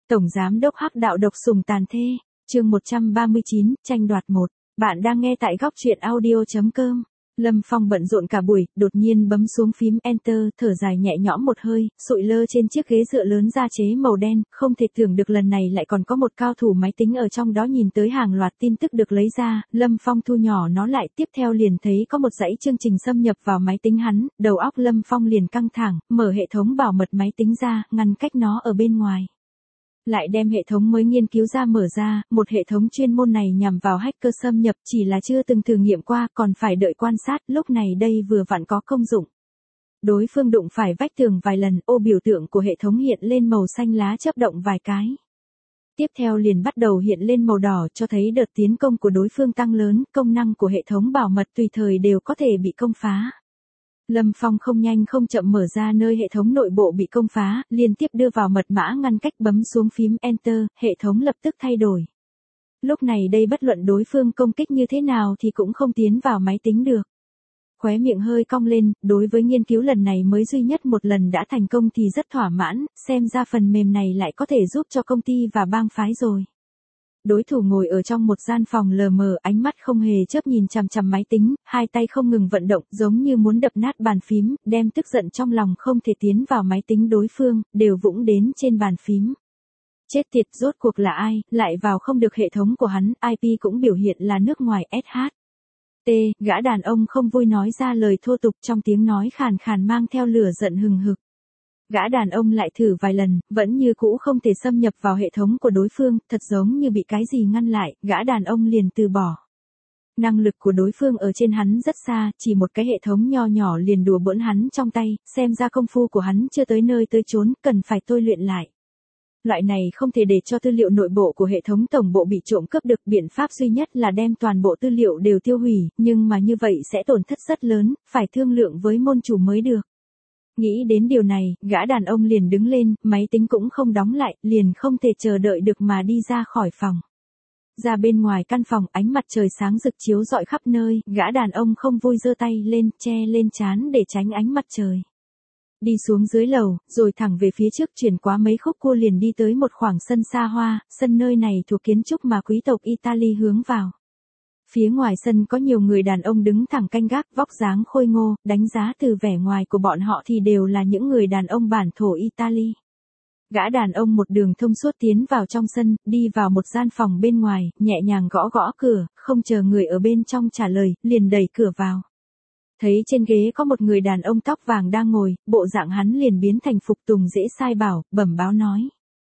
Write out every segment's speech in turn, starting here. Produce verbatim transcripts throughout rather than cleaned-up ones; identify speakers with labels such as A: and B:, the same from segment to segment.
A: Tổng Giám đốc Hắc Đạo độc sủng tàn thê, chương một trăm ba mươi chín, tranh đoạt một. Bạn đang nghe tại góc truyện audio chấm com. Lâm Phong bận rộn cả buổi, đột nhiên bấm xuống phím Enter, thở dài nhẹ nhõm một hơi, sụi lơ trên chiếc ghế dựa lớn da chế màu đen, không thể tưởng được lần này lại còn có một cao thủ máy tính ở trong đó. Nhìn tới hàng loạt tin tức được lấy ra, Lâm Phong thu nhỏ nó lại, tiếp theo liền thấy có một dãy chương trình xâm nhập vào máy tính hắn, đầu óc Lâm Phong liền căng thẳng, mở hệ thống bảo mật máy tính ra, ngăn cách nó ở bên ngoài. Lại đem hệ thống mới nghiên cứu ra mở ra, một hệ thống chuyên môn này nhằm vào hacker xâm nhập, chỉ là chưa từng thử nghiệm qua, còn phải đợi quan sát, lúc này đây vừa vặn có công dụng. Đối phương đụng phải vách tường vài lần, ô biểu tượng của hệ thống hiện lên màu xanh lá chớp động vài cái. Tiếp theo liền bắt đầu hiện lên màu đỏ, cho thấy đợt tiến công của đối phương tăng lớn, công năng của hệ thống bảo mật tùy thời đều có thể bị công phá. Lâm Phong không nhanh không chậm mở ra nơi hệ thống nội bộ bị công phá, liên tiếp đưa vào mật mã ngăn cách, bấm xuống phím Enter, hệ thống lập tức thay đổi. Lúc này đây bất luận đối phương công kích như thế nào thì cũng không tiến vào máy tính được. Khóe miệng hơi cong lên, đối với nghiên cứu lần này mới duy nhất một lần đã thành công thì rất thỏa mãn, xem ra phần mềm này lại có thể giúp cho công ty và bang phái rồi. Đối thủ ngồi ở trong một gian phòng lờ mờ, ánh mắt không hề chớp nhìn chằm chằm máy tính, hai tay không ngừng vận động, giống như muốn đập nát bàn phím, đem tức giận trong lòng không thể tiến vào máy tính đối phương, đều vũng đến trên bàn phím. Chết tiệt, rốt cuộc là ai, lại vào không được hệ thống của hắn, i pê cũng biểu hiện là nước ngoài ét hát. T, gã đàn ông không vui nói ra lời thô tục, trong tiếng nói khàn khàn mang theo lửa giận hừng hực. Gã đàn ông lại thử vài lần, vẫn như cũ không thể xâm nhập vào hệ thống của đối phương, thật giống như bị cái gì ngăn lại, gã đàn ông liền từ bỏ. Năng lực của đối phương ở trên hắn rất xa, chỉ một cái hệ thống nho nhỏ liền đùa bỡn hắn trong tay, xem ra công phu của hắn chưa tới nơi tới chốn, cần phải tôi luyện lại. Loại này không thể để cho tư liệu nội bộ của hệ thống tổng bộ bị trộm cướp được, biện pháp duy nhất là đem toàn bộ tư liệu đều tiêu hủy, nhưng mà như vậy sẽ tổn thất rất lớn, phải thương lượng với môn chủ mới được. Nghĩ đến điều này, gã đàn ông liền đứng lên, máy tính cũng không đóng lại, liền không thể chờ đợi được mà đi ra khỏi phòng. Ra bên ngoài căn phòng, ánh mặt trời sáng rực chiếu rọi khắp nơi, gã đàn ông không vui giơ tay lên, che lên trán để tránh ánh mặt trời. Đi xuống dưới lầu, rồi thẳng về phía trước, chuyển qua mấy khúc cua liền đi tới một khoảng sân xa hoa, sân nơi này thuộc kiến trúc mà quý tộc Italy hướng vào. Phía ngoài sân có nhiều người đàn ông đứng thẳng canh gác, vóc dáng khôi ngô, đánh giá từ vẻ ngoài của bọn họ thì đều là những người đàn ông bản thổ Italy. Gã đàn ông một đường thông suốt tiến vào trong sân, đi vào một gian phòng bên ngoài, nhẹ nhàng gõ gõ cửa, không chờ người ở bên trong trả lời, liền đẩy cửa vào. Thấy trên ghế có một người đàn ông tóc vàng đang ngồi, bộ dạng hắn liền biến thành phục tùng dễ sai bảo, bẩm báo nói.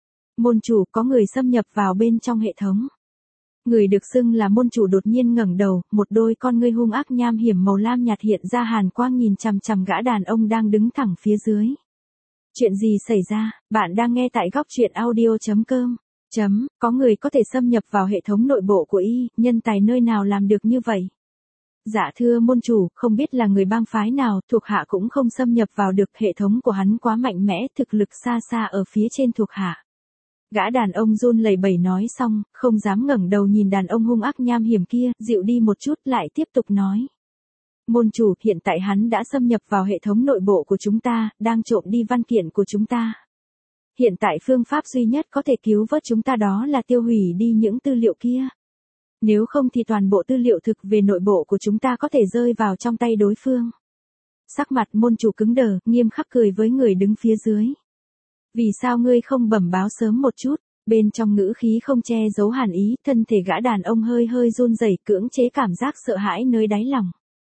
A: Môn chủ, có người xâm nhập vào bên trong hệ thống. Người được xưng là môn chủ đột nhiên ngẩng đầu, một đôi con ngươi hung ác nham hiểm màu lam nhạt hiện ra hàn quang nhìn chằm chằm gã đàn ông đang đứng thẳng phía dưới. Chuyện gì xảy ra, bạn đang nghe tại góc truyện audio chấm com. Chấm, có người có thể xâm nhập vào hệ thống nội bộ của y, nhân tài nơi nào làm được như vậy? Dạ thưa môn chủ, không biết là người bang phái nào, thuộc hạ cũng không xâm nhập vào được, hệ thống của hắn quá mạnh mẽ, thực lực xa xa ở phía trên thuộc hạ. Gã đàn ông run lẩy bẩy nói xong, không dám ngẩng đầu nhìn đàn ông hung ác nham hiểm kia, dịu đi một chút lại tiếp tục nói. Môn chủ, hiện tại hắn đã xâm nhập vào hệ thống nội bộ của chúng ta, đang trộm đi văn kiện của chúng ta. Hiện tại phương pháp duy nhất có thể cứu vớt chúng ta đó là tiêu hủy đi những tư liệu kia. Nếu không thì toàn bộ tư liệu thực về nội bộ của chúng ta có thể rơi vào trong tay đối phương. Sắc mặt môn chủ cứng đờ, nghiêm khắc cười với người đứng phía dưới. Vì sao ngươi không bẩm báo sớm một chút? Bên trong ngữ khí không che giấu hàn ý, thân thể gã đàn ông hơi hơi run rẩy, cưỡng chế cảm giác sợ hãi nơi đáy lòng.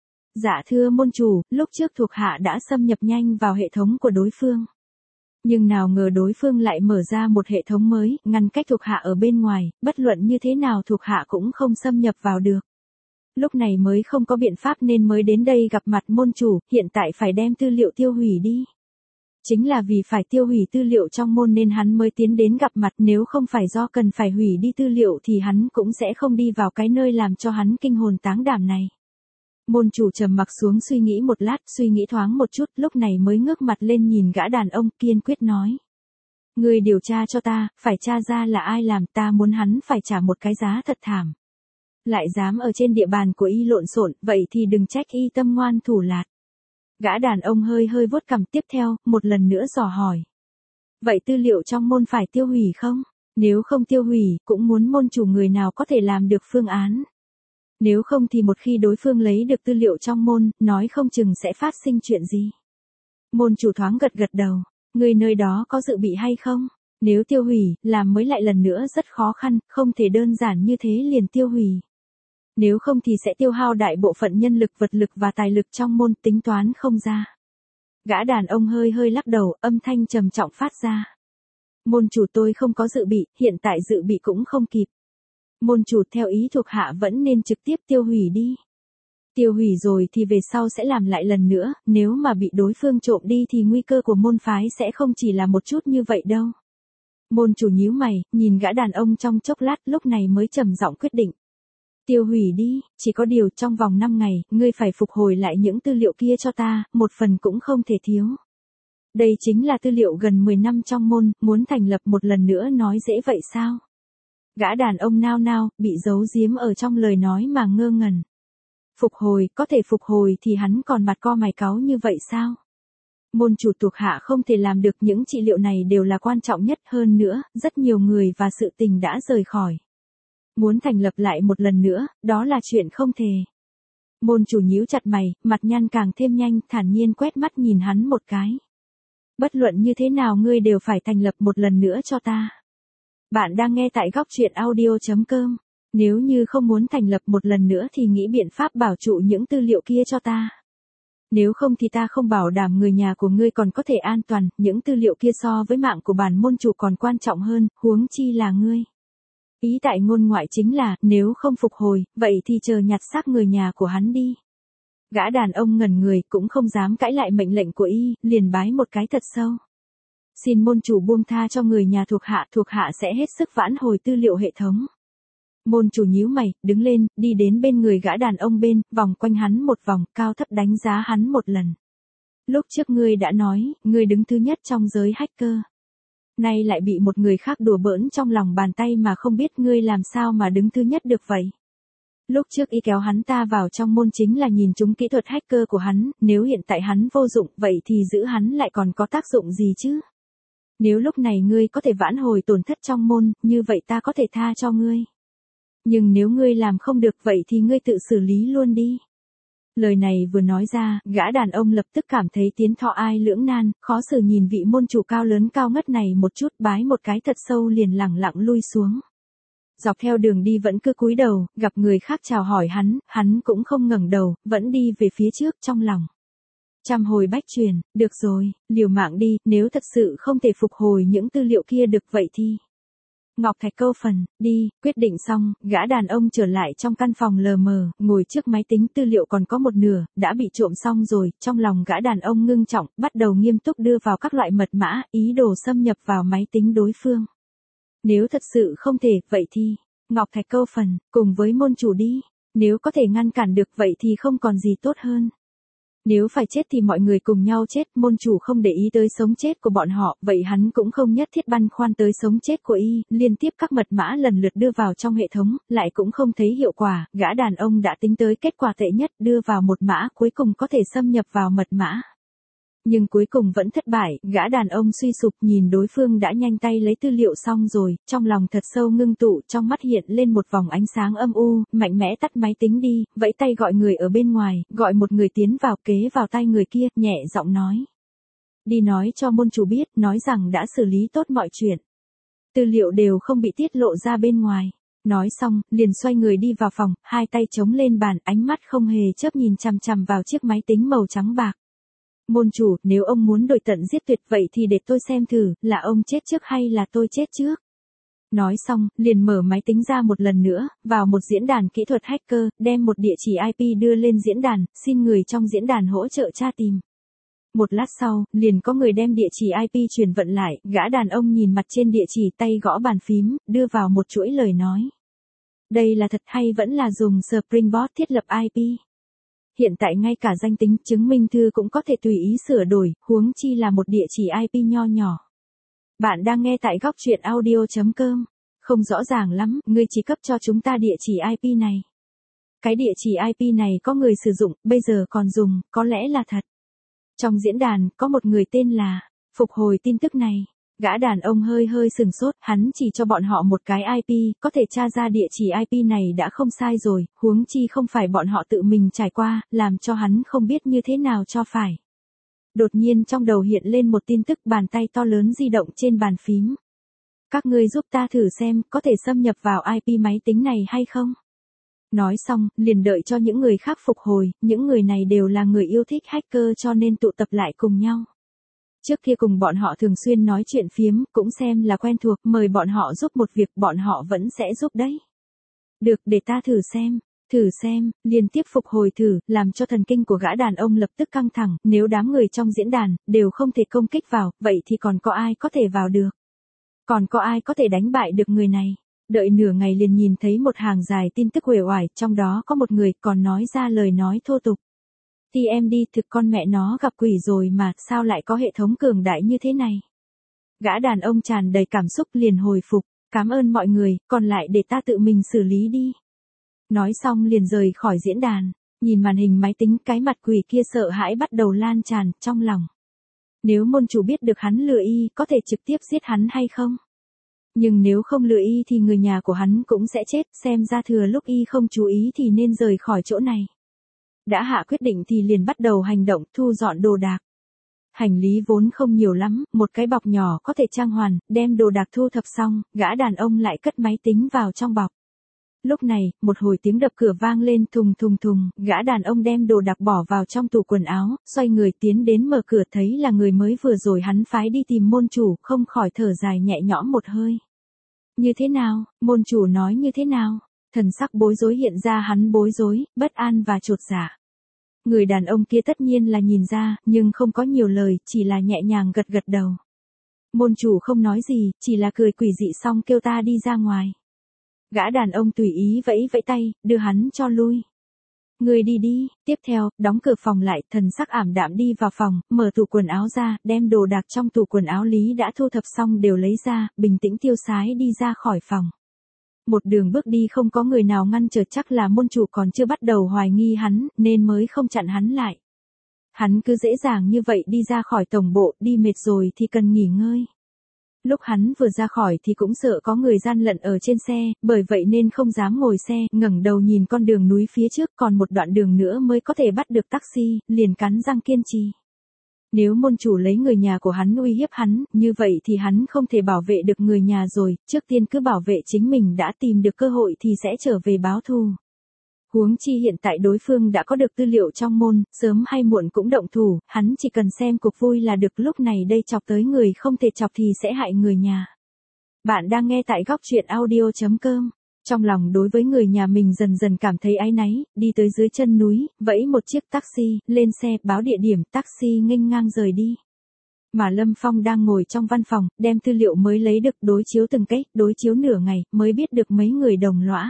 A: Dạ thưa môn chủ, lúc trước thuộc hạ đã xâm nhập nhanh vào hệ thống của đối phương. Nhưng nào ngờ đối phương lại mở ra một hệ thống mới, ngăn cách thuộc hạ ở bên ngoài, bất luận như thế nào thuộc hạ cũng không xâm nhập vào được. Lúc này mới không có biện pháp nên mới đến đây gặp mặt môn chủ, hiện tại phải đem tư liệu tiêu hủy đi. Chính là vì phải tiêu hủy tư liệu trong môn nên hắn mới tiến đến gặp mặt, nếu không phải do cần phải hủy đi tư liệu thì hắn cũng sẽ không đi vào cái nơi làm cho hắn kinh hồn táng đảm này. Môn chủ trầm mặc xuống suy nghĩ một lát, suy nghĩ thoáng một chút, lúc này mới ngước mặt lên nhìn gã đàn ông, kiên quyết nói. Người điều tra cho ta, phải tra ra là ai làm, ta muốn hắn phải trả một cái giá thật thảm. Lại dám ở trên địa bàn của y lộn xộn, vậy thì đừng trách y tâm ngoan thủ lạt. Gã đàn ông hơi hơi vuốt cằm, tiếp theo, một lần nữa dò hỏi. Vậy tư liệu trong môn phải tiêu hủy không? Nếu không tiêu hủy, cũng muốn môn chủ người nào có thể làm được phương án. Nếu không thì một khi đối phương lấy được tư liệu trong môn, nói không chừng sẽ phát sinh chuyện gì. Môn chủ thoáng gật gật đầu. Người nơi đó có dự bị hay không? Nếu tiêu hủy, làm mới lại lần nữa rất khó khăn, không thể đơn giản như thế liền tiêu hủy. Nếu không thì sẽ tiêu hao đại bộ phận nhân lực, vật lực và tài lực trong môn, tính toán không ra. Gã đàn ông hơi hơi lắc đầu, âm thanh trầm trọng phát ra. Môn chủ, tôi không có dự bị, hiện tại dự bị cũng không kịp. Môn chủ, theo ý thuộc hạ vẫn nên trực tiếp tiêu hủy đi. Tiêu hủy rồi thì về sau sẽ làm lại lần nữa, nếu mà bị đối phương trộm đi thì nguy cơ của môn phái sẽ không chỉ là một chút như vậy đâu. Môn chủ nhíu mày, nhìn gã đàn ông trong chốc lát, lúc này mới trầm giọng quyết định. Tiêu hủy đi, chỉ có điều trong vòng năm ngày, ngươi phải phục hồi lại những tư liệu kia cho ta, một phần cũng không thể thiếu. Đây chính là tư liệu gần mười năm trong môn, muốn thành lập một lần nữa nói dễ vậy sao? Gã đàn ông nao nao, bị giấu giếm ở trong lời nói mà ngơ ngẩn. Phục hồi, có thể phục hồi thì hắn còn mặt co mày cáu như vậy sao? Môn chủ, thuộc hạ không thể làm được, những trị liệu này đều là quan trọng nhất, hơn nữa, rất nhiều người và sự tình đã rời khỏi. Muốn thành lập lại một lần nữa, đó là chuyện không thể. Môn chủ nhíu chặt mày, mặt nhăn càng thêm nhanh, thản nhiên quét mắt nhìn hắn một cái. Bất luận như thế nào ngươi đều phải thành lập một lần nữa cho ta. Bạn đang nghe tại góc truyện audio chấm com. Nếu như không muốn thành lập một lần nữa thì nghĩ biện pháp bảo trụ những tư liệu kia cho ta. Nếu không thì ta không bảo đảm người nhà của ngươi còn có thể an toàn, những tư liệu kia so với mạng của bản môn chủ còn quan trọng hơn, huống chi là ngươi. Ý tại ngôn ngoại chính là, nếu không phục hồi, vậy thì chờ nhặt xác người nhà của hắn đi. Gã đàn ông ngẩn người, cũng không dám cãi lại mệnh lệnh của y, liền bái một cái thật sâu. Xin môn chủ buông tha cho người nhà thuộc hạ, thuộc hạ sẽ hết sức vãn hồi tư liệu hệ thống. Môn chủ nhíu mày, đứng lên, đi đến bên người gã đàn ông bên, vòng quanh hắn một vòng, cao thấp đánh giá hắn một lần. Lúc trước ngươi đã nói, ngươi đứng thứ nhất trong giới hacker. Nay lại bị một người khác đùa bỡn trong lòng bàn tay mà không biết ngươi làm sao mà đứng thứ nhất được vậy. Lúc trước y kéo hắn ta vào trong môn chính là nhìn trúng kỹ thuật hacker của hắn, nếu hiện tại hắn vô dụng, vậy thì giữ hắn lại còn có tác dụng gì chứ? Nếu lúc này ngươi có thể vãn hồi tổn thất trong môn, như vậy ta có thể tha cho ngươi. Nhưng nếu ngươi làm không được vậy thì ngươi tự xử lý luôn đi. Lời này vừa nói ra, gã đàn ông lập tức cảm thấy tiến thọ ai lưỡng nan, khó xử nhìn vị môn chủ cao lớn cao ngất này một chút, bái một cái thật sâu liền lẳng lặng lui xuống. Dọc theo đường đi vẫn cứ cúi đầu, gặp người khác chào hỏi hắn, hắn cũng không ngẩng đầu, vẫn đi về phía trước trong lòng. Trăm hồi bách truyền, được rồi, liều mạng đi, nếu thật sự không thể phục hồi những tư liệu kia được vậy thì... Ngọc Thạch câu phần, đi, quyết định xong, gã đàn ông trở lại trong căn phòng lờ mờ, ngồi trước máy tính, tư liệu còn có một nửa, đã bị trộm xong rồi, trong lòng gã đàn ông ngưng trọng, bắt đầu nghiêm túc đưa vào các loại mật mã, ý đồ xâm nhập vào máy tính đối phương. Nếu thật sự không thể, vậy thì, Ngọc Thạch câu phần, cùng với môn chủ đi, nếu có thể ngăn cản được vậy thì không còn gì tốt hơn. Nếu phải chết thì mọi người cùng nhau chết, môn chủ không để ý tới sống chết của bọn họ, vậy hắn cũng không nhất thiết băn khoăn tới sống chết của y, liên tiếp các mật mã lần lượt đưa vào trong hệ thống, lại cũng không thấy hiệu quả, gã đàn ông đã tính tới kết quả tệ nhất, đưa vào một mã cuối cùng có thể xâm nhập vào mật mã. Nhưng cuối cùng vẫn thất bại, gã đàn ông suy sụp nhìn đối phương đã nhanh tay lấy tư liệu xong rồi, trong lòng thật sâu ngưng tụ, trong mắt hiện lên một vòng ánh sáng âm u, mạnh mẽ tắt máy tính đi, vẫy tay gọi người ở bên ngoài, gọi một người tiến vào kế vào tay người kia, nhẹ giọng nói. Đi nói cho môn chủ biết, nói rằng đã xử lý tốt mọi chuyện. Tư liệu đều không bị tiết lộ ra bên ngoài. Nói xong, liền xoay người đi vào phòng, hai tay chống lên bàn, ánh mắt không hề chớp nhìn chằm chằm vào chiếc máy tính màu trắng bạc. Môn chủ, nếu ông muốn đổi tận giết tuyệt vậy thì để tôi xem thử, là ông chết trước hay là tôi chết trước. Nói xong, liền mở máy tính ra một lần nữa, vào một diễn đàn kỹ thuật hacker, đem một địa chỉ i pê đưa lên diễn đàn, xin người trong diễn đàn hỗ trợ tra tìm. Một lát sau, liền có người đem địa chỉ i pê truyền vận lại, gã đàn ông nhìn mặt trên địa chỉ, tay gõ bàn phím, đưa vào một chuỗi lời nói. Đây là thật hay vẫn là dùng Springboard thiết lập i pê? Hiện tại ngay cả danh tính, chứng minh thư cũng có thể tùy ý sửa đổi, huống chi là một địa chỉ i pê nho nhỏ. Bạn đang nghe tại góc truyện audio chấm com. Không rõ ràng lắm, ngươi chỉ cấp cho chúng ta địa chỉ i pê này. Cái địa chỉ i pê này có người sử dụng, bây giờ còn dùng, có lẽ là thật. Trong diễn đàn, có một người tên là, phục hồi tin tức này. Gã đàn ông hơi hơi sừng sốt, hắn chỉ cho bọn họ một cái i pê, có thể tra ra địa chỉ i pê này đã không sai rồi, huống chi không phải bọn họ tự mình trải qua, làm cho hắn không biết như thế nào cho phải. Đột nhiên trong đầu hiện lên một tin tức, bàn tay to lớn di động trên bàn phím. Các ngươi giúp ta thử xem, có thể xâm nhập vào i pê máy tính này hay không? Nói xong, liền đợi cho những người khác phục hồi, những người này đều là người yêu thích hacker cho nên tụ tập lại cùng nhau. Trước kia cùng bọn họ thường xuyên nói chuyện phiếm, cũng xem là quen thuộc, mời bọn họ giúp một việc bọn họ vẫn sẽ giúp đấy. Được, để ta thử xem, thử xem, liên tiếp phục hồi thử, làm cho thần kinh của gã đàn ông lập tức căng thẳng, nếu đám người trong diễn đàn, đều không thể công kích vào, vậy thì còn có ai có thể vào được? Còn có ai có thể đánh bại được người này? Đợi nửa ngày liền nhìn thấy một hàng dài tin tức uể oải, trong đó có một người còn nói ra lời nói thô tục. tê em đê thực con mẹ nó gặp quỷ rồi mà, sao lại có hệ thống cường đại như thế này? Gã đàn ông tràn đầy cảm xúc liền hồi phục, cảm ơn mọi người, còn lại để ta tự mình xử lý đi. Nói xong liền rời khỏi diễn đàn, nhìn màn hình máy tính, cái mặt quỷ kia sợ hãi bắt đầu lan tràn trong lòng. Nếu môn chủ biết được hắn lừa y, có thể trực tiếp giết hắn hay không? Nhưng nếu không lừa y thì người nhà của hắn cũng sẽ chết, xem ra thừa lúc y không chú ý thì nên rời khỏi chỗ này. Đã hạ quyết định thì liền bắt đầu hành động, thu dọn đồ đạc. Hành lý vốn không nhiều lắm, một cái bọc nhỏ có thể trang hoàn, đem đồ đạc thu thập xong, gã đàn ông lại cất máy tính vào trong bọc. Lúc này, một hồi tiếng đập cửa vang lên thùng thùng thùng, gã đàn ông đem đồ đạc bỏ vào trong tủ quần áo, xoay người tiến đến mở cửa thấy là người mới vừa rồi hắn phái đi tìm môn chủ, không khỏi thở dài nhẹ nhõm một hơi. Như thế nào, môn chủ nói như thế nào? Thần sắc bối rối hiện ra, hắn bối rối, bất an và chột dạ. Người đàn ông kia tất nhiên là nhìn ra, nhưng không có nhiều lời, chỉ là nhẹ nhàng gật gật đầu. Môn chủ không nói gì, chỉ là cười quỷ dị xong kêu ta đi ra ngoài. Gã đàn ông tùy ý vẫy vẫy tay, đưa hắn cho lui. Người đi đi, tiếp theo, đóng cửa phòng lại, thần sắc ảm đạm đi vào phòng, mở tủ quần áo ra, đem đồ đạc trong tủ quần áo Lý đã thu thập xong đều lấy ra, bình tĩnh tiêu sái đi ra khỏi phòng. Một đường bước đi không có người nào ngăn trở, chắc là môn chủ còn chưa bắt đầu hoài nghi hắn, nên mới không chặn hắn lại. Hắn cứ dễ dàng như vậy đi ra khỏi tổng bộ, đi mệt rồi thì cần nghỉ ngơi. Lúc hắn vừa ra khỏi thì cũng sợ có người gian lận ở trên xe, bởi vậy nên không dám ngồi xe, ngẩng đầu nhìn con đường núi phía trước, còn một đoạn đường nữa mới có thể bắt được taxi, liền cắn răng kiên trì. Nếu môn chủ lấy người nhà của hắn uy hiếp hắn, như vậy thì hắn không thể bảo vệ được người nhà rồi, trước tiên cứ bảo vệ chính mình, đã tìm được cơ hội thì sẽ trở về báo thù. Huống chi hiện tại đối phương đã có được tư liệu trong môn, sớm hay muộn cũng động thủ, hắn chỉ cần xem cuộc vui là được, lúc này đây chọc tới người không thể chọc thì sẽ hại người nhà. Bạn đang nghe tại góc truyện audio chấm com. Trong lòng đối với người nhà mình dần dần cảm thấy áy náy, đi tới dưới chân núi, vẫy một chiếc taxi, lên xe, báo địa điểm, taxi nghênh ngang rời đi. Mà Lâm Phong đang ngồi trong văn phòng, đem tư liệu mới lấy được đối chiếu từng cách, đối chiếu nửa ngày, mới biết được mấy người đồng lõa.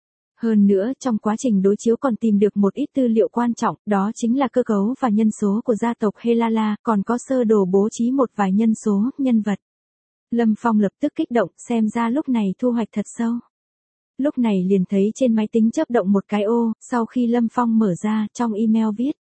A: Hơn nữa, trong quá trình đối chiếu còn tìm được một ít tư liệu quan trọng, đó chính là cơ cấu và nhân số của gia tộc Helala, còn có sơ đồ bố trí một vài nhân số, nhân vật. Lâm Phong lập tức kích động, xem ra lúc này thu hoạch thật sâu. Lúc này liền thấy trên máy tính chớp động một cái ô, sau khi Lâm Phong mở ra, trong email viết.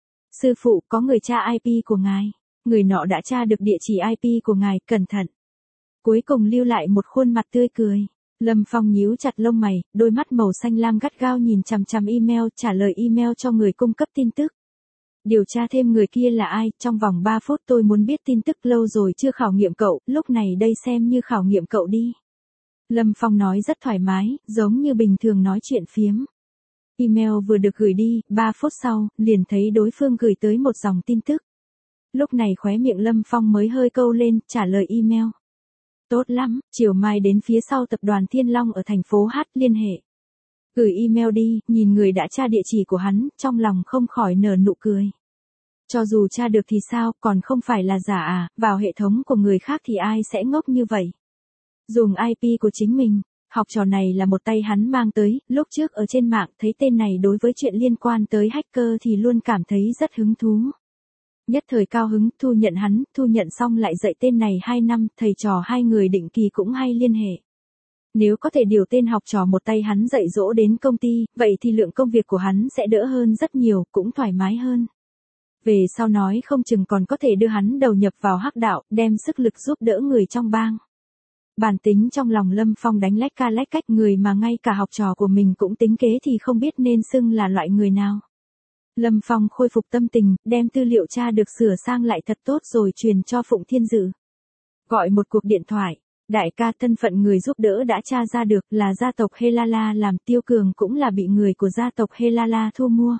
A: Sư phụ, có người tra i pê của ngài. Người nọ đã tra được địa chỉ i pê của ngài, cẩn thận. Cuối cùng lưu lại một khuôn mặt tươi cười. Lâm Phong nhíu chặt lông mày, đôi mắt màu xanh lam gắt gao nhìn chằm chằm email, trả lời email cho người cung cấp tin tức. Điều tra thêm người kia là ai, trong vòng ba phút tôi muốn biết tin tức, lâu rồi chưa khảo nghiệm cậu, lúc này đây xem như khảo nghiệm cậu đi. Lâm Phong nói rất thoải mái, giống như bình thường nói chuyện phiếm. Email vừa được gửi đi, ba phút sau, liền thấy đối phương gửi tới một dòng tin tức. Lúc này khóe miệng Lâm Phong mới hơi câu lên, trả lời email. Tốt lắm, chiều mai đến phía sau tập đoàn Thiên Long ở thành phố H liên hệ. Gửi email đi, nhìn người đã tra địa chỉ của hắn, trong lòng không khỏi nở nụ cười. Cho dù tra được thì sao, còn không phải là giả à, vào hệ thống của người khác thì ai sẽ ngốc như vậy. Dùng i pê của chính mình, học trò này là một tay hắn mang tới, lúc trước ở trên mạng thấy tên này đối với chuyện liên quan tới hacker thì luôn cảm thấy rất hứng thú. Nhất thời cao hứng, thu nhận hắn, thu nhận xong lại dạy tên này hai năm, thầy trò hai người định kỳ cũng hay liên hệ. Nếu có thể điều tên học trò một tay hắn dạy dỗ đến công ty, vậy thì lượng công việc của hắn sẽ đỡ hơn rất nhiều, cũng thoải mái hơn. Về sau nói không chừng còn có thể đưa hắn đầu nhập vào hắc đạo, đem sức lực giúp đỡ người trong bang. Bản tính trong lòng Lâm Phong đánh lách ca lách cách, người mà ngay cả học trò của mình cũng tính kế thì không biết nên xưng là loại người nào. Lâm Phong khôi phục tâm tình, đem tư liệu tra được sửa sang lại thật tốt rồi truyền cho Phụng Thiên Dự. Gọi một cuộc điện thoại, đại ca, thân phận người giúp đỡ đã tra ra được, là gia tộc Helala làm, Tiêu Cường cũng là bị người của gia tộc Helala thu mua.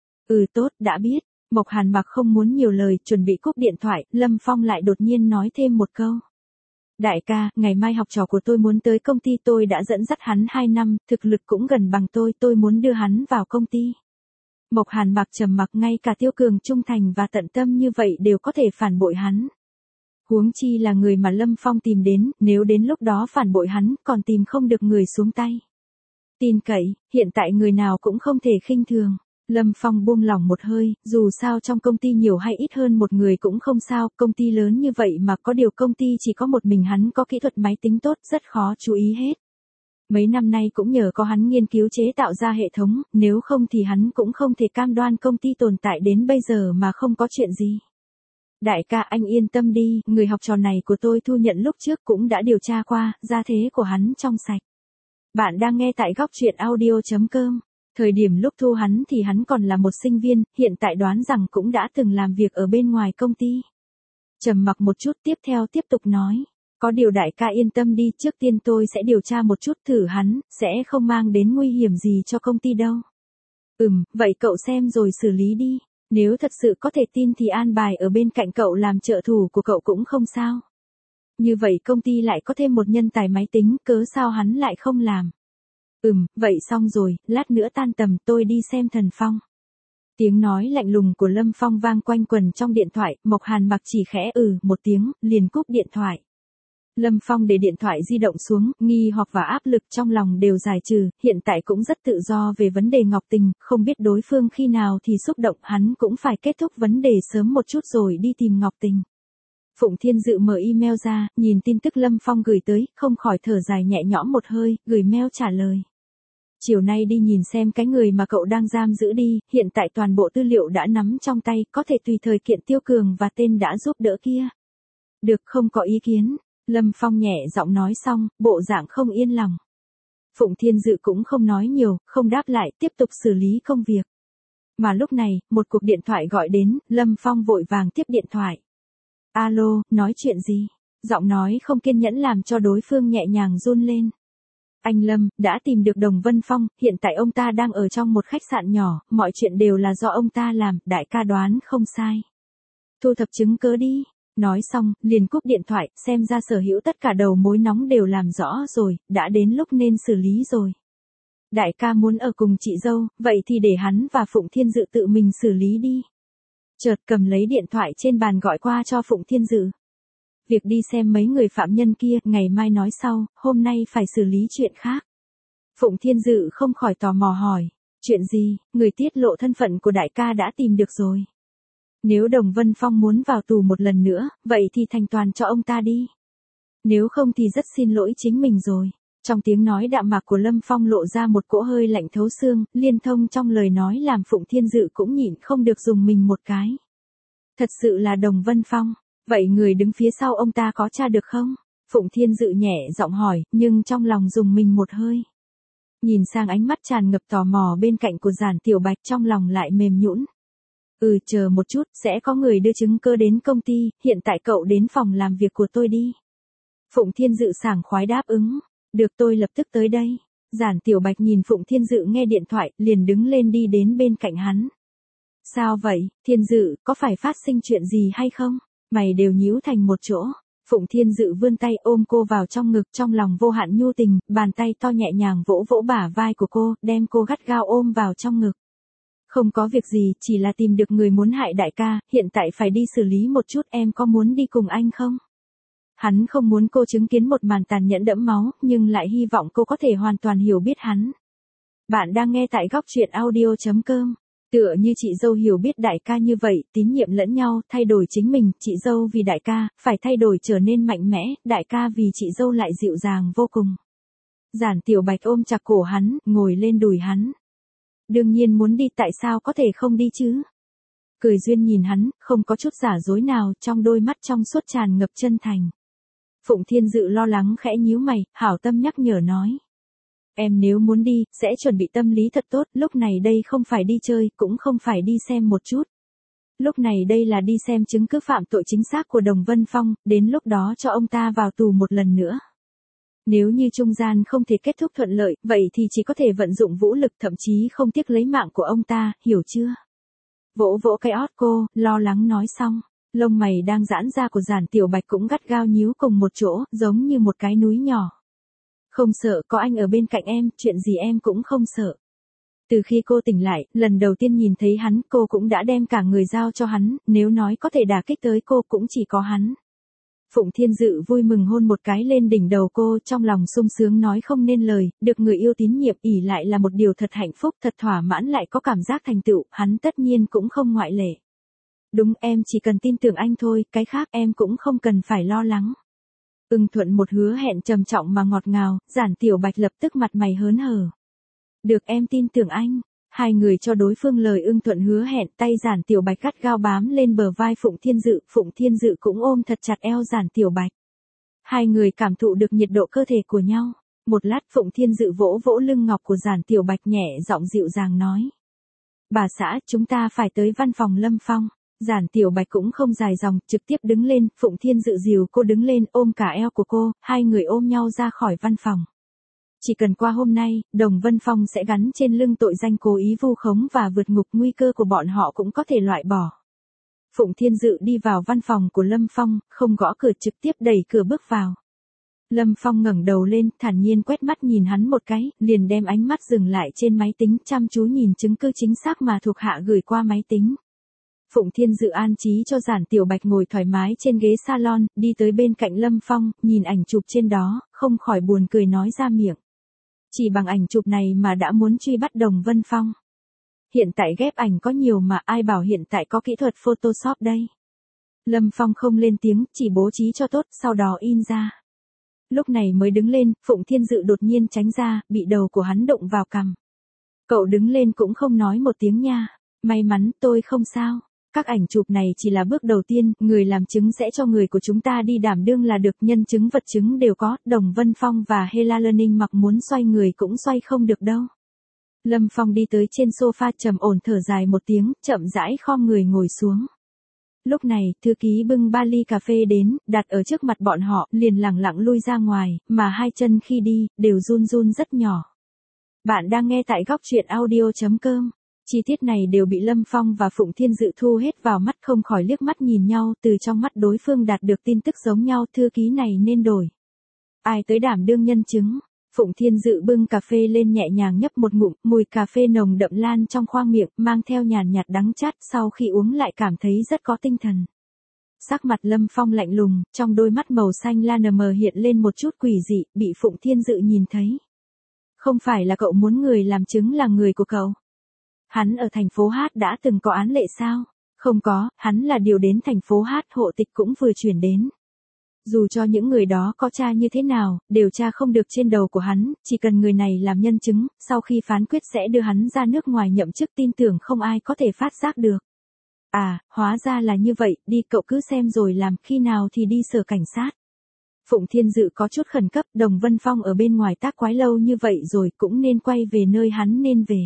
A: Ừ tốt, đã biết. Mộc Hàn Mặc không muốn nhiều lời, chuẩn bị cúp điện thoại, Lâm Phong lại đột nhiên nói thêm một câu. Đại ca, ngày mai học trò của tôi muốn tới công ty, tôi đã dẫn dắt hắn hai năm, thực lực cũng gần bằng tôi, tôi muốn đưa hắn vào công ty. Mộc Hàn Mặc trầm mặc, ngay cả Tiêu Cường trung thành và tận tâm như vậy đều có thể phản bội hắn. Huống chi là người mà Lâm Phong tìm đến, nếu đến lúc đó phản bội hắn, còn tìm không được người xuống tay. Tin cậy, hiện tại người nào cũng không thể khinh thường. Lâm Phong buông lỏng một hơi, dù sao trong công ty nhiều hay ít hơn một người cũng không sao, công ty lớn như vậy mà có điều công ty chỉ có một mình hắn có kỹ thuật máy tính tốt, rất khó chú ý hết. Mấy năm nay cũng nhờ có hắn nghiên cứu chế tạo ra hệ thống, nếu không thì hắn cũng không thể cam đoan công ty tồn tại đến bây giờ mà không có chuyện gì. Đại ca, anh yên tâm đi, người học trò này của tôi thu nhận lúc trước cũng đã điều tra qua, gia thế của hắn trong sạch. Bạn đang nghe tại góc truyện audio chấm com. Thời điểm lúc thu hắn thì hắn còn là một sinh viên, hiện tại đoán rằng cũng đã từng làm việc ở bên ngoài công ty. Trầm mặc một chút, tiếp theo tiếp tục nói. Có điều đại ca yên tâm đi, trước tiên tôi sẽ điều tra một chút thử hắn, sẽ không mang đến nguy hiểm gì cho công ty đâu. Ừm, vậy cậu xem rồi xử lý đi. Nếu thật sự có thể tin thì an bài ở bên cạnh cậu làm trợ thủ của cậu cũng không sao. Như vậy công ty lại có thêm một nhân tài máy tính, cớ sao hắn lại không làm. Ừm, vậy xong rồi, lát nữa tan tầm tôi đi xem Thần Phong. Tiếng nói lạnh lùng của Lâm Phong vang quanh quần trong điện thoại, Mộc Hàn Mặc chỉ khẽ ừ một tiếng, liền cúp điện thoại. Lâm Phong để điện thoại di động xuống, nghi hoặc và áp lực trong lòng đều giải trừ, hiện tại cũng rất tự do về vấn đề Ngọc Tình, không biết đối phương khi nào thì xúc động, hắn cũng phải kết thúc vấn đề sớm một chút rồi đi tìm Ngọc Tình. Phụng Thiên Dự mở email ra, nhìn tin tức Lâm Phong gửi tới, không khỏi thở dài nhẹ nhõm một hơi, gửi mail trả lời. Chiều nay đi nhìn xem cái người mà cậu đang giam giữ đi, hiện tại toàn bộ tư liệu đã nắm trong tay, có thể tùy thời kiện Tiêu Cường và tên đã giúp đỡ kia. Được, không có ý kiến. Lâm Phong nhẹ giọng nói xong, bộ dạng không yên lòng. Phụng Thiên Dự cũng không nói nhiều, không đáp lại, tiếp tục xử lý công việc. Mà lúc này, một cuộc điện thoại gọi đến, Lâm Phong vội vàng tiếp điện thoại. Alo, nói chuyện gì? Giọng nói không kiên nhẫn làm cho đối phương nhẹ nhàng run lên. Anh Lâm, đã tìm được Đồng Vân Phong, hiện tại ông ta đang ở trong một khách sạn nhỏ, mọi chuyện đều là do ông ta làm, đại ca đoán không sai. Thu thập chứng cứ đi. Nói xong, liền cúp điện thoại, xem ra sở hữu tất cả đầu mối nóng đều làm rõ rồi, đã đến lúc nên xử lý rồi. Đại ca muốn ở cùng chị dâu, vậy thì để hắn và Phụng Thiên Dự tự mình xử lý đi. Chợt cầm lấy điện thoại trên bàn gọi qua cho Phụng Thiên Dự. Việc đi xem mấy người phạm nhân kia, ngày mai nói sau, hôm nay phải xử lý chuyện khác. Phụng Thiên Dự không khỏi tò mò hỏi, chuyện gì, người tiết lộ thân phận của đại ca đã tìm được rồi. Nếu Đồng Vân Phong muốn vào tù một lần nữa, vậy thì thành toàn cho ông ta đi. Nếu không thì rất xin lỗi chính mình rồi. Trong tiếng nói đạm mạc của Lâm Phong lộ ra một cỗ hơi lạnh thấu xương, liên thông trong lời nói làm Phụng Thiên Dự cũng nhịn không được dùng mình một cái. Thật sự là Đồng Vân Phong, vậy người đứng phía sau ông ta có tra được không? Phụng Thiên Dự nhẹ giọng hỏi, nhưng trong lòng dùng mình một hơi. Nhìn sang ánh mắt tràn ngập tò mò bên cạnh của Giản Tiểu Bạch, trong lòng lại mềm nhũn. Ừ, chờ một chút, sẽ có người đưa chứng cứ đến công ty, hiện tại cậu đến phòng làm việc của tôi đi. Phụng Thiên Dự sảng khoái đáp ứng. Được, tôi lập tức tới đây. Giản Tiểu Bạch nhìn Phụng Thiên Dự nghe điện thoại, liền đứng lên đi đến bên cạnh hắn. Sao vậy, Thiên Dự, có phải phát sinh chuyện gì hay không? Mày đều nhíu thành một chỗ. Phụng Thiên Dự vươn tay ôm cô vào trong ngực, trong lòng vô hạn nhu tình, bàn tay to nhẹ nhàng vỗ vỗ bả vai của cô, đem cô gắt gao ôm vào trong ngực. Không có việc gì, chỉ là tìm được người muốn hại đại ca, hiện tại phải đi xử lý một chút, em có muốn đi cùng anh không? Hắn không muốn cô chứng kiến một màn tàn nhẫn đẫm máu, nhưng lại hy vọng cô có thể hoàn toàn hiểu biết hắn. Bạn đang nghe tại góc truyện audio chấm com. Tựa như chị dâu hiểu biết đại ca như vậy, tín nhiệm lẫn nhau, thay đổi chính mình, chị dâu vì đại ca, phải thay đổi trở nên mạnh mẽ, đại ca vì chị dâu lại dịu dàng vô cùng. Giản Tiểu Bạch ôm chặt cổ hắn, ngồi lên đùi hắn. Đương nhiên muốn đi, tại sao có thể không đi chứ? cười duyên nhìn hắn, không có chút giả dối nào, trong đôi mắt trong suốt tràn ngập chân thành. Phụng Thiên Dự lo lắng khẽ nhíu mày, hảo tâm nhắc nhở nói. Em nếu muốn đi, sẽ chuẩn bị tâm lý thật tốt, lúc này đây không phải đi chơi, cũng không phải đi xem một chút. Lúc này đây là đi xem chứng cứ phạm tội chính xác của Đồng Vân Phong, đến lúc đó cho ông ta vào tù một lần nữa. Nếu như trung gian không thể kết thúc thuận lợi, vậy thì chỉ có thể vận dụng vũ lực, thậm chí không tiếc lấy mạng của ông ta, hiểu chưa? Vỗ vỗ cái ót cô, lo lắng nói xong, lông mày đang giãn ra của Giản Tiểu Bạch cũng gắt gao nhíu cùng một chỗ, giống như một cái núi nhỏ. Không sợ, có anh ở bên cạnh em, chuyện gì em cũng không sợ. Từ khi cô tỉnh lại, lần đầu tiên nhìn thấy hắn, cô cũng đã đem cả người giao cho hắn, nếu nói có thể đả kích tới cô cũng chỉ có hắn. Phụng Thiên Dự vui mừng hôn một cái lên đỉnh đầu cô, trong lòng sung sướng nói không nên lời, được người yêu tín nhiệm ỷ lại là một điều thật hạnh phúc, thật thỏa mãn lại có cảm giác thành tựu, hắn tất nhiên cũng không ngoại lệ. Đúng, em chỉ cần tin tưởng anh thôi, cái khác em cũng không cần phải lo lắng. Ưng thuận một hứa hẹn trầm trọng mà ngọt ngào, Giản Tiểu Bạch lập tức mặt mày hớn hở. Được, em tin tưởng anh. Hai người cho đối phương lời ưng thuận hứa hẹn, tay Giản Tiểu Bạch gắt gao bám lên bờ vai Phụng Thiên Dự, Phụng Thiên Dự cũng ôm thật chặt eo Giản Tiểu Bạch. Hai người cảm thụ được nhiệt độ cơ thể của nhau. Một lát Phụng Thiên Dự vỗ vỗ lưng ngọc của Giản Tiểu Bạch nhẹ giọng dịu dàng nói. Bà xã, chúng ta phải tới văn phòng Lâm Phong. Giản Tiểu Bạch cũng không dài dòng, trực tiếp đứng lên, Phụng Thiên Dự dìu cô đứng lên, ôm cả eo của cô, hai người ôm nhau ra khỏi văn phòng. Chỉ cần qua hôm nay, Đồng Vân Phong sẽ gắn trên lưng tội danh cố ý vu khống và vượt ngục, nguy cơ của bọn họ cũng có thể loại bỏ. Phụng Thiên Dự đi vào văn phòng của Lâm Phong, không gõ cửa, trực tiếp đẩy cửa bước vào. Lâm Phong ngẩng đầu lên, thản nhiên quét mắt nhìn hắn một cái, liền đem ánh mắt dừng lại trên máy tính, chăm chú nhìn chứng cứ chính xác mà thuộc hạ gửi qua máy tính. Phụng Thiên Dự an trí cho Giản Tiểu Bạch ngồi thoải mái trên ghế salon, đi tới bên cạnh Lâm Phong, nhìn ảnh chụp trên đó, không khỏi buồn cười nói ra miệng. Chỉ bằng ảnh chụp này mà đã muốn truy bắt Đồng Vân Phong. Hiện tại ghép ảnh có nhiều mà ai bảo hiện tại có kỹ thuật Photoshop đây. Lâm Phong không lên tiếng, chỉ bố trí cho tốt, sau đó in ra. Lúc này mới đứng lên, Phụng Thiên Dự đột nhiên tránh ra, bị đầu của hắn đụng vào cằm. Cậu đứng lên cũng không nói một tiếng nha. May mắn, tôi không sao. Các ảnh chụp này chỉ là bước đầu tiên, người làm chứng sẽ cho người của chúng ta đi đảm đương là được, nhân chứng vật chứng đều có, Đồng Vân Phong và Hela Learning mặc muốn xoay người cũng xoay không được đâu. Lâm Phong đi tới trên sofa trầm ổn thở dài một tiếng, chậm rãi khom người ngồi xuống. Lúc này, thư ký bưng ba ly cà phê đến, đặt ở trước mặt bọn họ, liền lẳng lặng lui ra ngoài, mà hai chân khi đi, đều run run rất nhỏ. Bạn đang nghe tại góc truyện audio chấm com. Chi tiết này đều bị Lâm Phong và Phụng Thiên Dự thu hết vào mắt, không khỏi liếc mắt nhìn nhau, từ trong mắt đối phương đạt được tin tức giống nhau, thư ký này nên đổi. Ai tới đảm đương nhân chứng? Phụng Thiên Dự bưng cà phê lên nhẹ nhàng nhấp một ngụm, mùi cà phê nồng đậm lan trong khoang miệng, mang theo nhàn nhạt đắng chát, sau khi uống lại cảm thấy rất có tinh thần. Sắc mặt Lâm Phong lạnh lùng, trong đôi mắt màu xanh la nờ mờ hiện lên một chút quỷ dị, bị Phụng Thiên Dự nhìn thấy. Không phải là cậu muốn người làm chứng là người của cậu? Hắn ở thành phố Hát đã từng có án lệ sao? Không có, hắn là điều đến thành phố Hát, hộ tịch cũng vừa chuyển đến. Dù cho những người đó có tra như thế nào, đều tra không được trên đầu của hắn, chỉ cần người này làm nhân chứng, sau khi phán quyết sẽ đưa hắn ra nước ngoài nhậm chức, tin tưởng không ai có thể phát giác được. À, hóa ra là như vậy, đi cậu cứ xem rồi làm, khi nào thì đi sở cảnh sát. Phụng Thiên Dự có chút khẩn cấp, Đồng Vân Phong ở bên ngoài tác quái lâu như vậy rồi, cũng nên quay về nơi hắn nên về.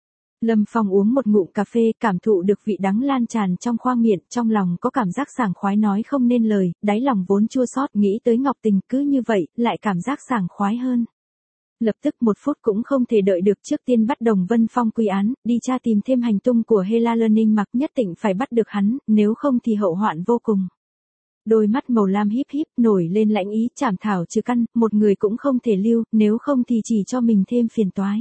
A: Lâm Phong uống một ngụm cà phê, cảm thụ được vị đắng lan tràn trong khoang miệng, trong lòng có cảm giác sảng khoái nói không nên lời, đáy lòng vốn chua xót, nghĩ tới Ngọc Tình, cứ như vậy, lại cảm giác sảng khoái hơn. Lập tức một phút cũng không thể đợi được, trước tiên bắt Đồng Vân Phong quy án, đi tra tìm thêm hành tung của Hela Learning, mặc nhất định phải bắt được hắn, nếu không thì hậu hoạn vô cùng. Đôi mắt màu lam híp híp, nổi lên lãnh ý, chảm thảo trừ căn, một người cũng không thể lưu, nếu không thì chỉ cho mình thêm phiền toái.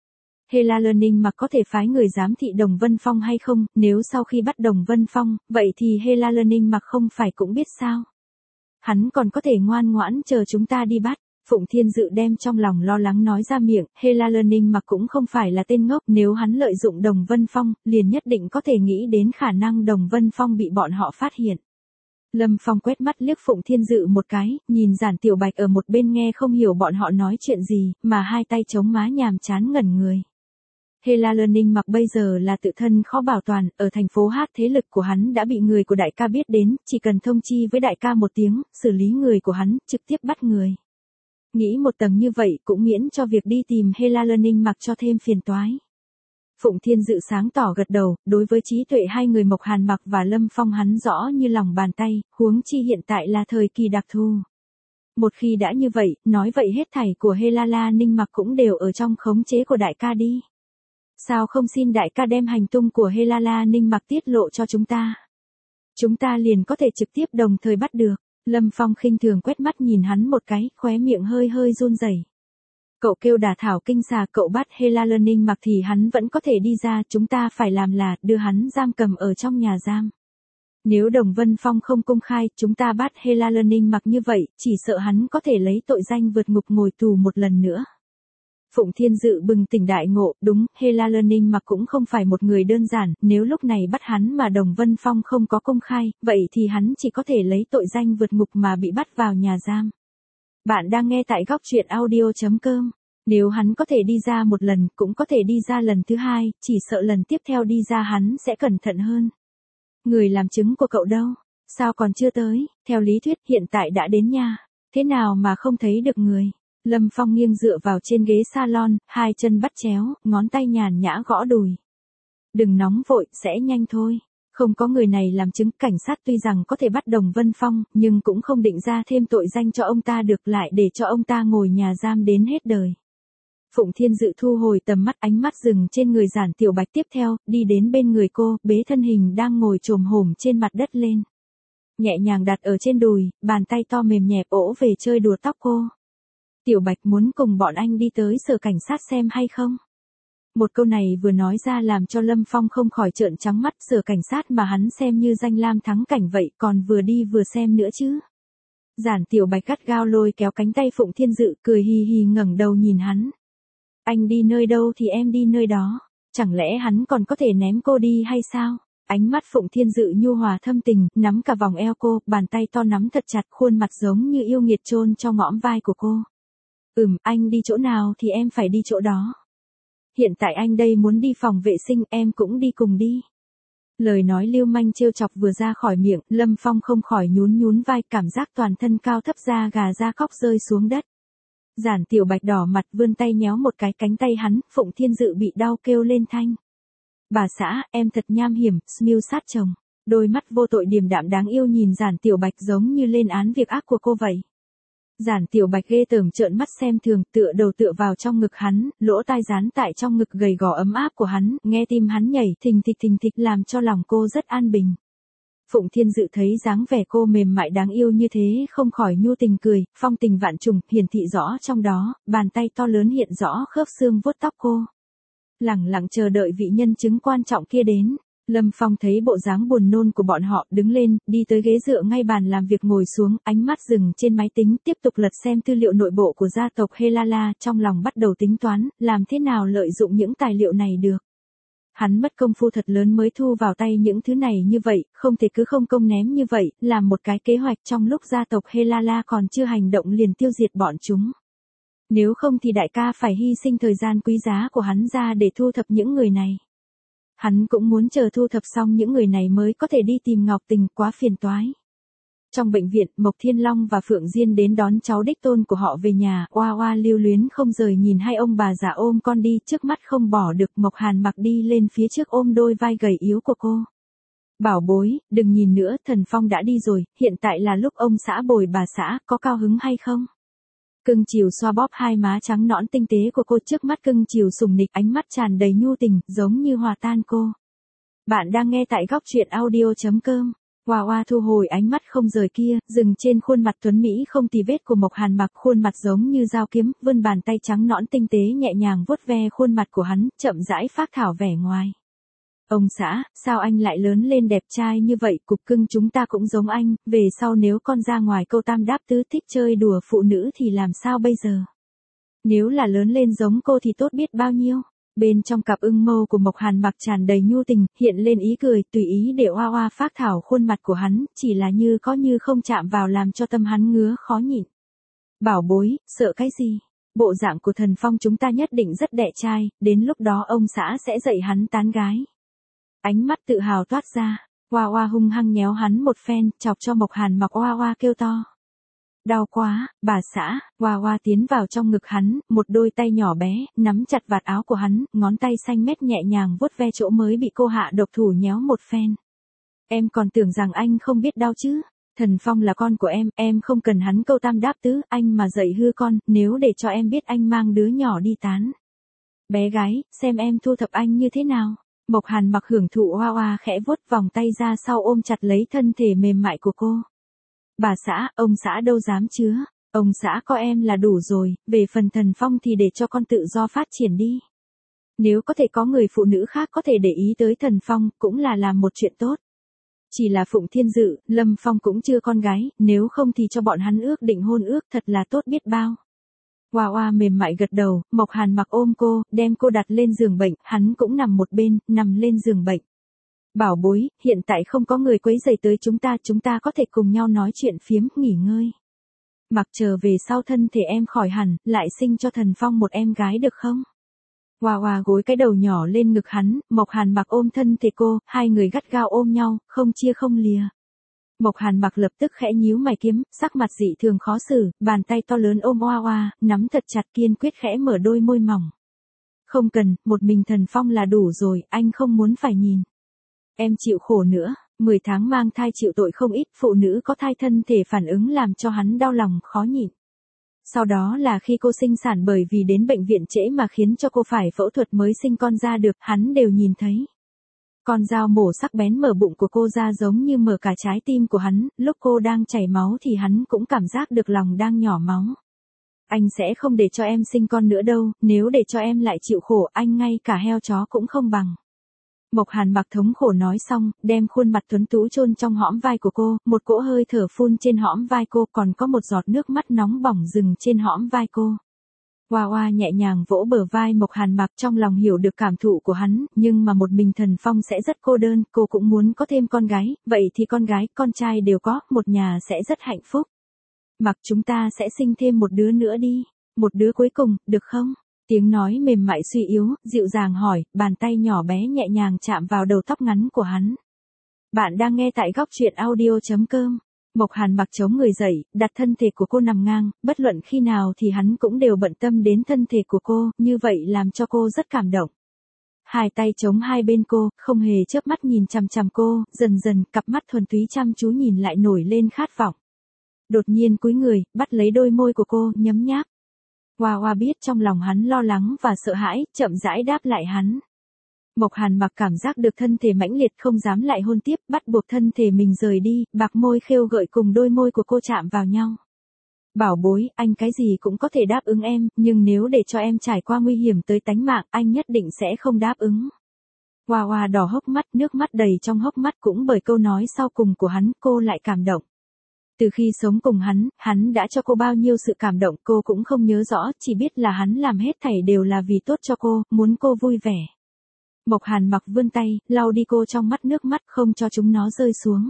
A: Hela Learning mặc có thể phái người giám thị Đồng Vân Phong hay không, nếu sau khi bắt Đồng Vân Phong, vậy thì Hela Learning mặc không phải cũng biết sao. Hắn còn có thể ngoan ngoãn chờ chúng ta đi bắt. Phụng Thiên Dự đem trong lòng lo lắng nói ra miệng, Hela Learning mặc cũng không phải là tên ngốc, nếu hắn lợi dụng Đồng Vân Phong, liền nhất định có thể nghĩ đến khả năng Đồng Vân Phong bị bọn họ phát hiện. Lâm Phong quét mắt liếc Phụng Thiên Dự một cái, nhìn Giản Tiểu Bạch ở một bên nghe không hiểu bọn họ nói chuyện gì, mà hai tay chống má nhàm chán ngẩn người. Hela Learning mặc bây giờ là tự thân khó bảo toàn, ở thành phố hát thế lực của hắn đã bị người của đại ca biết đến, chỉ cần thông chi với đại ca một tiếng, xử lý người của hắn, trực tiếp bắt người. Nghĩ một tầng như vậy cũng miễn cho việc đi tìm Hela Learning mặc cho thêm phiền toái. Phụng Thiên Dự sáng tỏ gật đầu, đối với trí tuệ hai người Mộc Hàn Mặc và Lâm Phong hắn rõ như lòng bàn tay, huống chi hiện tại là thời kỳ đặc thù. Một khi đã như vậy, nói vậy hết thảy của Hela Learning mặc cũng đều ở trong khống chế của đại ca đi. Sao không xin đại ca đem hành tung của Hela Learning mặc tiết lộ cho chúng ta? Chúng ta liền có thể trực tiếp đồng thời bắt được. Lâm Phong khinh thường quét mắt nhìn hắn một cái, khóe miệng hơi hơi run rẩy. Cậu kêu đả thảo kinh xà, cậu bắt Hela Learning mặc thì hắn vẫn có thể đi ra, chúng ta phải làm là đưa hắn giam cầm ở trong nhà giam. Nếu Đồng Vân Phong không công khai, chúng ta bắt Hela Learning mặc như vậy, chỉ sợ hắn có thể lấy tội danh vượt ngục ngồi tù một lần nữa. Phụng Thiên Dự bừng tỉnh đại ngộ, đúng, Hela Learning mặc cũng không phải một người đơn giản, nếu lúc này bắt hắn mà Đồng Vân Phong không có công khai, vậy thì hắn chỉ có thể lấy tội danh vượt ngục mà bị bắt vào nhà giam. Bạn đang nghe tại góc truyện audio chấm com. Nếu hắn có thể đi ra một lần, cũng có thể đi ra lần thứ hai, chỉ sợ lần tiếp theo đi ra hắn sẽ cẩn thận hơn. Người làm chứng của cậu đâu? Sao còn chưa tới? Theo lý thuyết hiện tại đã đến nha. Thế nào mà không thấy được người? Lâm Phong nghiêng dựa vào trên ghế salon, hai chân bắt chéo, ngón tay nhàn nhã gõ đùi. Đừng nóng vội, sẽ nhanh thôi. Không có người này làm chứng, cảnh sát tuy rằng có thể bắt Đồng Vân Phong, nhưng cũng không định ra thêm tội danh cho ông ta được, lại để cho ông ta ngồi nhà giam đến hết đời. Phụng Thiên Dự thu hồi tầm mắt, ánh mắt dừng trên người Giản Tiểu Bạch, tiếp theo, đi đến bên người cô, bế thân hình đang ngồi chồm hổm trên mặt đất lên. Nhẹ nhàng đặt ở trên đùi, bàn tay to mềm nhẹp ỗ về chơi đùa tóc cô. Tiểu Bạch muốn cùng bọn anh đi tới sở cảnh sát xem hay không? Một câu này vừa nói ra làm cho Lâm Phong không khỏi trợn trắng mắt, sở cảnh sát mà hắn xem như danh lam thắng cảnh vậy, còn vừa đi vừa xem nữa chứ. Giản Tiểu Bạch gắt gao lôi kéo cánh tay Phụng Thiên Dự, cười hì hì ngẩng đầu nhìn hắn. Anh đi nơi đâu thì em đi nơi đó, chẳng lẽ hắn còn có thể ném cô đi hay sao? Ánh mắt Phụng Thiên Dự nhu hòa thâm tình, nắm cả vòng eo cô, bàn tay to nắm thật chặt, khuôn mặt giống như yêu nghiệt chôn trong mõm vai của cô. Ừm, anh đi chỗ nào thì em phải đi chỗ đó. Hiện tại anh đây muốn đi phòng vệ sinh, em cũng đi cùng đi. Lời nói lưu manh trêu chọc vừa ra khỏi miệng, Lâm Phong không khỏi nhún nhún vai, cảm giác toàn thân cao thấp da gà da khóc rơi xuống đất. Giản Tiểu Bạch đỏ mặt vươn tay nhéo một cái cánh tay hắn, Phụng Thiên Dự bị đau kêu lên thanh. Bà xã, em thật nham hiểm, mưu sát chồng. Đôi mắt vô tội điềm đạm đáng yêu nhìn Giản Tiểu Bạch giống như lên án việc ác của cô vậy. Giản Tiểu Bạch ghê tởm trợn mắt xem thường, tựa đầu tựa vào trong ngực hắn, lỗ tai dán tại trong ngực gầy gò ấm áp của hắn, nghe tim hắn nhảy thình thịch thình thịch làm cho lòng cô rất an bình. Phụng Thiên Dự thấy dáng vẻ cô mềm mại đáng yêu như thế, không khỏi nhu tình cười, phong tình vạn trùng, hiển thị rõ trong đó, bàn tay to lớn hiện rõ khớp xương vuốt tóc cô. Lẳng lặng chờ đợi vị nhân chứng quan trọng kia đến. Lâm Phong thấy bộ dáng buồn nôn của bọn họ, đứng lên, đi tới ghế dựa ngay bàn làm việc ngồi xuống, ánh mắt dừng trên máy tính, tiếp tục lật xem tư liệu nội bộ của gia tộc Helala, trong lòng bắt đầu tính toán, làm thế nào lợi dụng những tài liệu này được. Hắn mất công phu thật lớn mới thu vào tay những thứ này như vậy, không thể cứ không công ném như vậy, làm một cái kế hoạch trong lúc gia tộc Helala còn chưa hành động liền tiêu diệt bọn chúng. Nếu không thì đại ca phải hy sinh thời gian quý giá của hắn ra để thu thập những người này. Hắn cũng muốn chờ thu thập xong những người này mới có thể đi tìm Ngọc Tình, quá phiền toái. Trong bệnh viện, Mộc Thiên Long và Phượng Diên đến đón cháu đích tôn của họ về nhà, oa oa lưu luyến không rời nhìn hai ông bà già ôm con đi, trước mắt không bỏ được. Mộc Hàn Mặc đi lên phía trước ôm đôi vai gầy yếu của cô. Bảo bối, đừng nhìn nữa, Thần Phong đã đi rồi, hiện tại là lúc ông xã bồi bà xã, có cao hứng hay không? Cưng chiều xoa bóp hai má trắng nõn tinh tế của cô, trước mắt cưng chiều sùng nịch, ánh mắt tràn đầy nhu tình, giống như hòa tan cô. Bạn đang nghe tại góc truyện audio chấm com. Hoa Hoa thu hồi ánh mắt không rời kia, dừng trên khuôn mặt tuấn mỹ không tì vết của Mộc Hàn Mặc, khuôn mặt giống như dao kiếm, vươn bàn tay trắng nõn tinh tế nhẹ nhàng vuốt ve khuôn mặt của hắn, chậm rãi phác thảo vẻ ngoài. Ông xã, sao anh lại lớn lên đẹp trai như vậy, cục cưng chúng ta cũng giống anh, về sau nếu con ra ngoài câu tam đáp tứ thích chơi đùa phụ nữ thì làm sao bây giờ? Nếu là lớn lên giống cô thì tốt biết bao nhiêu. Bên trong cặp ưng mâu của Mộc Hàn Mặc tràn đầy nhu tình, hiện lên ý cười, tùy ý để Hoa Hoa phác thảo khuôn mặt của hắn, chỉ là như có như không chạm vào làm cho tâm hắn ngứa khó nhịn. Bảo bối, sợ cái gì? bộ dạng của Thần Phong chúng ta nhất định rất đẻ trai, đến lúc đó ông xã sẽ dạy hắn tán gái. Ánh mắt tự hào toát ra, Hoa Hoa hung hăng nhéo hắn một phen, chọc cho Mộc Hàn Mặc Hoa Hoa kêu to. Đau quá, bà xã. Hoa Hoa tiến vào trong ngực hắn, một đôi tay nhỏ bé, nắm chặt vạt áo của hắn, ngón tay xanh mét nhẹ nhàng vuốt ve chỗ mới bị cô hạ độc thủ nhéo một phen. Em còn tưởng rằng anh không biết đau chứ. Thần Phong là con của em, em không cần hắn câu tam đáp tứ, anh mà dạy hư con, nếu để cho em biết anh mang đứa nhỏ đi tán. Bé gái, xem em thu thập anh như thế nào. Mộc Hàn Mặc hưởng thụ Hoa Hoa khẽ vuốt vòng tay ra sau ôm chặt lấy thân thể mềm mại của cô. Bà xã, ông xã đâu dám chứa, ông xã có em là đủ rồi, về phần Thần Phong thì để cho con tự do phát triển đi. Nếu có thể có người phụ nữ khác có thể để ý tới Thần Phong, cũng là làm một chuyện tốt. Chỉ là Phụng Thiên Dự, Lâm Phong cũng chưa con gái, nếu không thì cho bọn hắn ước định hôn ước thật là tốt biết bao. Hoa Hoa mềm mại gật đầu, Mộc Hàn Mặc ôm cô, đem cô đặt lên giường bệnh, hắn cũng nằm một bên, nằm lên giường bệnh. Bảo bối, hiện tại không có người quấy rầy tới chúng ta, chúng ta có thể cùng nhau nói chuyện phiếm, nghỉ ngơi. Mặc chờ về sau thân thể em khỏi hẳn, lại sinh cho Thần Phong một em gái được không? Hoa Hoa gối cái đầu nhỏ lên ngực hắn, Mộc Hàn Mặc ôm thân thể cô, hai người gắt gao ôm nhau, không chia không lìa. Mộc Hàn Mặc lập tức khẽ nhíu mày kiếm, sắc mặt dị thường khó xử, bàn tay to lớn ôm Hoa Hoa, nắm thật chặt kiên quyết khẽ mở đôi môi mỏng. Không cần, một mình Thần Phong là đủ rồi, anh không muốn phải nhìn. Em chịu khổ nữa, mười tháng mang thai chịu tội không ít, phụ nữ có thai thân thể phản ứng làm cho hắn đau lòng khó nhịn. Sau đó là khi cô sinh sản bởi vì đến bệnh viện trễ mà khiến cho cô phải phẫu thuật mới sinh con ra được, hắn đều nhìn thấy. Con dao mổ sắc bén mở bụng của cô ra giống như mở cả trái tim của hắn, lúc cô đang chảy máu thì hắn cũng cảm giác được lòng đang nhỏ máu. Anh sẽ không để cho em sinh con nữa đâu, nếu để cho em lại chịu khổ anh ngay cả heo chó cũng không bằng. Mộc Hàn Mặc thống khổ nói xong, đem khuôn mặt tuấn tú chôn trong hõm vai của cô, một cỗ hơi thở phun trên hõm vai cô, còn có một giọt nước mắt nóng bỏng dừng trên hõm vai cô. Hoa Hoa nhẹ nhàng vỗ bờ vai Mộc Hàn Mặc, trong lòng hiểu được cảm thụ của hắn, nhưng mà một mình Thần Phong sẽ rất cô đơn, cô cũng muốn có thêm con gái, vậy thì con gái, con trai đều có, một nhà sẽ rất hạnh phúc. Mặc chúng ta sẽ sinh thêm một đứa nữa đi, một đứa cuối cùng, được không? Tiếng nói mềm mại suy yếu, dịu dàng hỏi, bàn tay nhỏ bé nhẹ nhàng chạm vào đầu tóc ngắn của hắn. Bạn đang nghe tại góc truyện audio chấm com. Mộc Hàn Mặc chống người dậy, đặt thân thể của cô nằm ngang, bất luận khi nào thì hắn cũng đều bận tâm đến thân thể của cô, như vậy làm cho cô rất cảm động. Hai tay chống hai bên cô, không hề chớp mắt nhìn chằm chằm cô, dần dần cặp mắt thuần túy chăm chú nhìn lại nổi lên khát vọng. Đột nhiên cúi người, bắt lấy đôi môi của cô, nhấm nháp. Hoa Hoa biết trong lòng hắn lo lắng và sợ hãi, chậm rãi đáp lại hắn. Mộc Hàn Mặc cảm giác được thân thể mãnh liệt không dám lại hôn tiếp, bắt buộc thân thể mình rời đi, bạc môi khêu gợi cùng đôi môi của cô chạm vào nhau. Bảo bối, anh cái gì cũng có thể đáp ứng em, nhưng nếu để cho em trải qua nguy hiểm tới tánh mạng, anh nhất định sẽ không đáp ứng. Hoa Hoa đỏ hốc mắt, nước mắt đầy trong hốc mắt, cũng bởi câu nói sau cùng của hắn, cô lại cảm động. Từ khi sống cùng hắn, hắn đã cho cô bao nhiêu sự cảm động, cô cũng không nhớ rõ, chỉ biết là hắn làm hết thảy đều là vì tốt cho cô, muốn cô vui vẻ. Mộc Hàn Mặc vươn tay, lau đi cô trong mắt nước mắt, không cho chúng nó rơi xuống.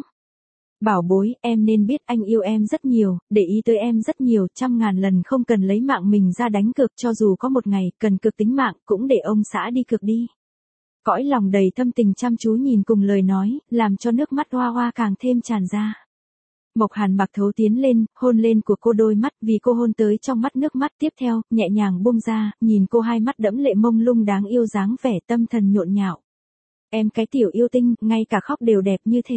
A: Bảo bối, em nên biết anh yêu em rất nhiều, để ý tới em rất nhiều, trăm ngàn lần không cần lấy mạng mình ra đánh cược, cho dù có một ngày cần cược tính mạng, cũng để ông xã đi cược đi. Cõi lòng đầy thâm tình chăm chú nhìn cùng lời nói, làm cho nước mắt Hoa Hoa càng thêm tràn ra. Mộc Hàn Mặc thấu tiến lên, hôn lên của cô đôi mắt, vì cô hôn tới trong mắt nước mắt, tiếp theo, nhẹ nhàng buông ra, nhìn cô hai mắt đẫm lệ mông lung đáng yêu dáng vẻ tâm thần nhộn nhạo. Em cái tiểu yêu tinh, ngay cả khóc đều đẹp như thế.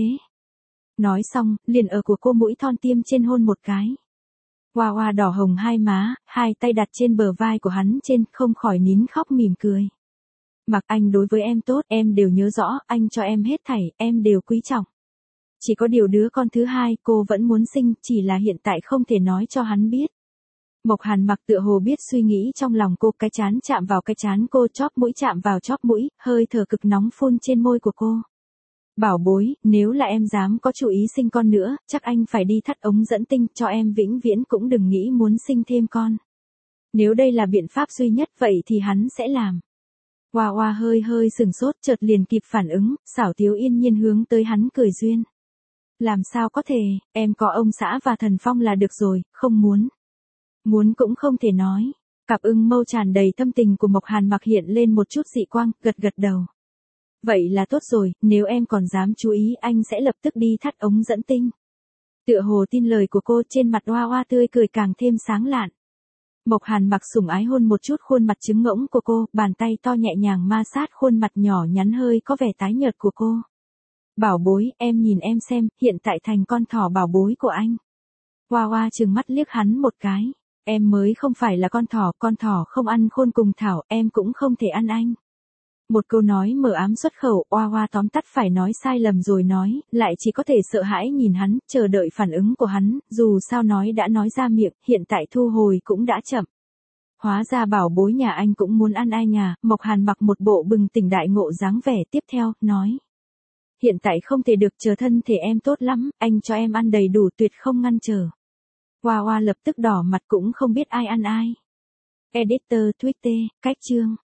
A: Nói xong, liền ở của cô mũi thon tiêm trên hôn một cái. Hoa Hoa đỏ hồng hai má, hai tay đặt trên bờ vai của hắn trên, không khỏi nín khóc mỉm cười. Mặc anh đối với em tốt, em đều nhớ rõ, anh cho em hết thảy, em đều quý trọng. Chỉ có điều đứa con thứ hai cô vẫn muốn sinh, chỉ là hiện tại không thể nói cho hắn biết. Mộc Hàn Mặc tựa hồ biết suy nghĩ trong lòng cô, cái trán chạm vào cái trán cô, chóp mũi chạm vào chóp mũi, hơi thở cực nóng phun trên môi của cô. Bảo bối, nếu là em dám có chủ ý sinh con nữa, chắc anh phải đi thắt ống dẫn tinh, cho em vĩnh viễn cũng đừng nghĩ muốn sinh thêm con. Nếu đây là biện pháp duy nhất vậy thì hắn sẽ làm. Hoa Hoa hơi hơi sừng sốt, chợt liền kịp phản ứng, xảo tiếu yên nhiên hướng tới hắn cười duyên. Làm sao có thể, em có ông xã và Thần Phong là được rồi, không muốn. Muốn cũng không thể nói. Cặp ưng mâu tràn đầy tâm tình của Mộc Hàn Mặc hiện lên một chút dị quang, gật gật đầu. Vậy là tốt rồi, nếu em còn dám chú ý anh sẽ lập tức đi thắt ống dẫn tinh. Tựa hồ tin lời của cô, trên mặt Oa Oa tươi cười càng thêm sáng lạn. Mộc Hàn Mặc sủng ái hôn một chút khuôn mặt trứng ngỗng của cô, bàn tay to nhẹ nhàng ma sát khuôn mặt nhỏ nhắn hơi có vẻ tái nhợt của cô. Bảo bối, em nhìn em xem, hiện tại thành con thỏ bảo bối của anh. Oa Oa trừng mắt liếc hắn một cái. Em mới không phải là con thỏ, con thỏ không ăn khôn cùng thảo, em cũng không thể ăn anh. Một câu nói mờ ám xuất khẩu, Oa Oa tóm tắt phải nói sai lầm rồi nói, lại chỉ có thể sợ hãi nhìn hắn, chờ đợi phản ứng của hắn, dù sao nói đã nói ra miệng, hiện tại thu hồi cũng đã chậm. Hóa ra bảo bối nhà anh cũng muốn ăn ai nhà, Mộc Hàn Mặc một bộ bừng tỉnh đại ngộ dáng vẻ tiếp theo, nói. Hiện tại không thể được, chờ thân thể em tốt lắm, anh cho em ăn đầy đủ tuyệt không ngăn trở. Oa Oa lập tức đỏ mặt cũng không biết ai ăn ai. Editor Twitter, cách chương.